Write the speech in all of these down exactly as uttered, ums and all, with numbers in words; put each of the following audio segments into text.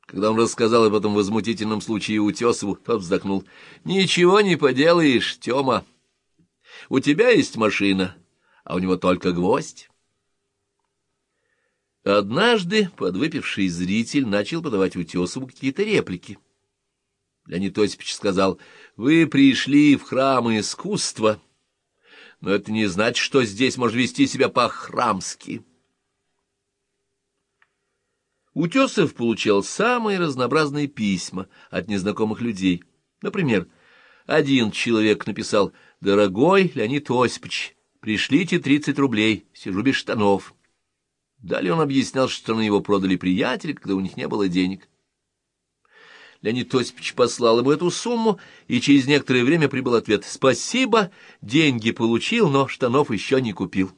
Когда он рассказал об этом возмутительном случае Утесову, тот вздохнул. «Ничего не поделаешь, Тёма. У тебя есть машина, а у него только гвоздь». Однажды подвыпивший зритель начал подавать Утесову какие-то реплики. Леонид Осипович сказал: «Вы пришли в храм искусства, но это не значит, что здесь можно вести себя по-храмски». Утесов получал самые разнообразные письма от незнакомых людей. Например, один человек написал: «Дорогой Леонид Осипович, пришлите тридцать рублей, сижу без штанов». Далее он объяснял, что на его продали приятели, когда у них не было денег. Леонид Осипович послал ему эту сумму, и через некоторое время прибыл ответ: «Спасибо, деньги получил, но штанов еще не купил».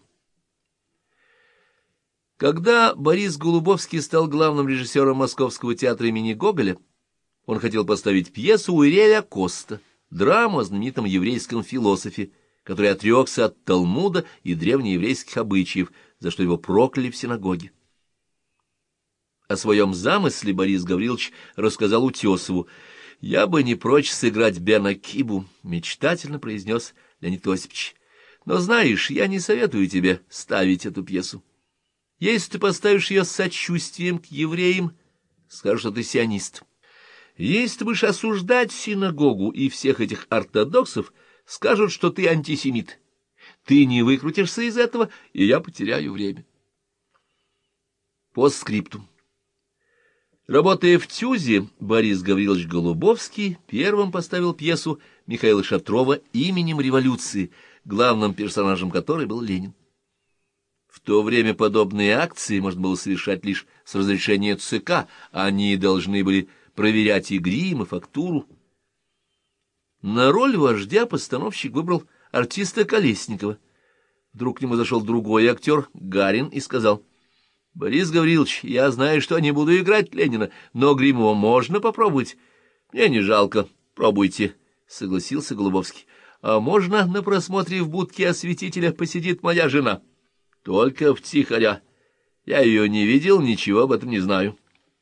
Когда Борис Голубовский стал главным режиссером Московского театра имени Гоголя, он хотел поставить пьесу Уиреля Коста, драму о знаменитом еврейском философе, который отрекся от Талмуда и древнееврейских обычаев, за что его прокляли в синагоге. О своем замысле Борис Гаврилович рассказал Утесову. «Я бы не прочь сыграть Бена Кибу», — мечтательно произнес Леонид Осипович. «Но знаешь, я не советую тебе ставить эту пьесу. Если ты поставишь ее с сочувствием к евреям, скажешь, что ты сионист. Если ты будешь осуждать синагогу и всех этих ортодоксов, скажут, что ты антисемит. Ты не выкрутишься из этого, и я потеряю время». Постскриптум. Работая в ТЮЗе, Борис Гаврилович Голубовский первым поставил пьесу Михаила Шатрова «Именем революции», главным персонажем которой был Ленин. В то время подобные акции можно было совершать лишь с разрешения ЦК, они должны были проверять и грим, и фактуру. На роль вождя постановщик выбрал артиста Колесникова. Вдруг к нему зашел другой актер, Гарин, и сказал: «Борис Гаврилович, я знаю, что не буду играть Ленина, но гримо можно попробовать. Мне не жалко, пробуйте», — согласился Голубовский. «А можно на просмотре в будке осветителя посидит моя жена?» «Только втихаря. Я ее не видел, ничего об этом не знаю».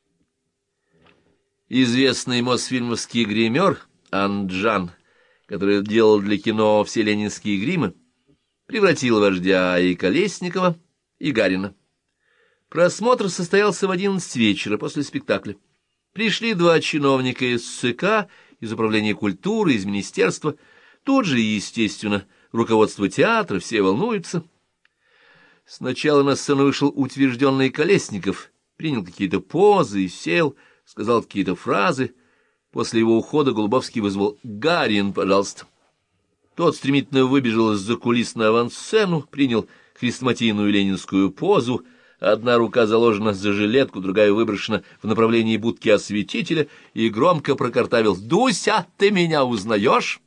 Известный мосфильмовский гример Анджан, который делал для кино все ленинские гримы, превратил вождя и Колесникова, и Гарина. Просмотр состоялся в одиннадцать вечера после спектакля. Пришли два чиновника из ЦК, из Управления культуры, из Министерства. Тут же, естественно, руководство театра, все волнуются. Сначала на сцену вышел утвержденный Колесников, принял какие-то позы, сел, сказал какие-то фразы. После его ухода Голубовский вызвал: «Гарин, пожалуйста». Тот стремительно выбежал из-за кулис на авансцену, принял хрестоматийную ленинскую позу. Одна рука заложена за жилетку, другая выброшена в направлении будки осветителя, и громко прокартавил: «Дуся, ты меня узнаешь?»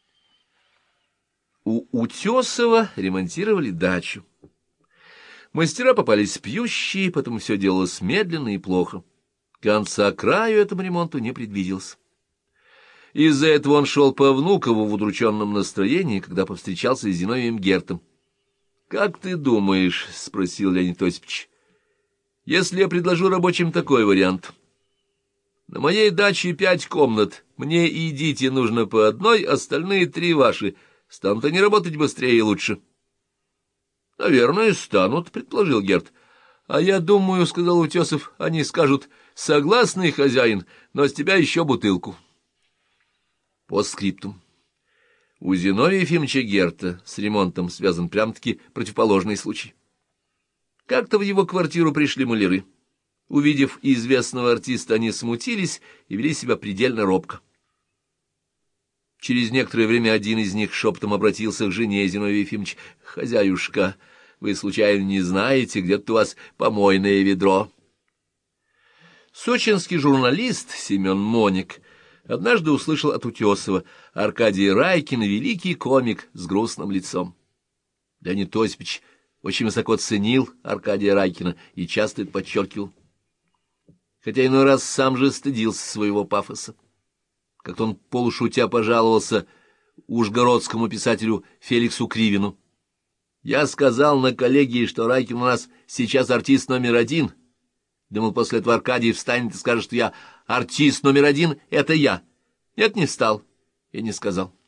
У Утесова ремонтировали дачу. Мастера попались пьющие, потом все делалось медленно и плохо. Конца краю этому ремонту не предвиделось. Из-за этого он шел по Внукову в удрученном настроении, когда повстречался с Зиновием Гертом. «Как ты думаешь, — спросил Леонид Осипович, — если я предложу рабочим такой вариант? На моей даче пять комнат, мне и Дите нужно по одной, остальные три ваши. Станут они работать быстрее и лучше». «Наверное, станут, — предположил Герт. А я думаю, — сказал Утесов, — они скажут: согласный хозяин, но с тебя еще бутылку». Постскриптум. У Зиновия Ефимовича Герта с ремонтом связан прям-таки противоположный случай. Как-то в его квартиру пришли маляры. Увидев известного артиста, они смутились и вели себя предельно робко. Через некоторое время один из них шепотом обратился к жене Зиновия Ефимовича: «Хозяюшка, вы случайно не знаете, где-то у вас помойное ведро?» Сочинский журналист Семен Моник однажды услышал от Утесова: «Аркадий Райкин — великий комик с грустным лицом». Леонид Осипович очень высоко ценил Аркадия Райкина и часто это подчеркивал, хотя иной раз сам же стыдился своего пафоса. Как-то он полушутя пожаловался ужгородскому писателю Феликсу Кривину: «Я сказал на коллегии, что Райкин у нас сейчас артист номер один. Думал, после этого Аркадий встанет и скажет, что я артист номер один, это я. Нет, не стал и не сказал.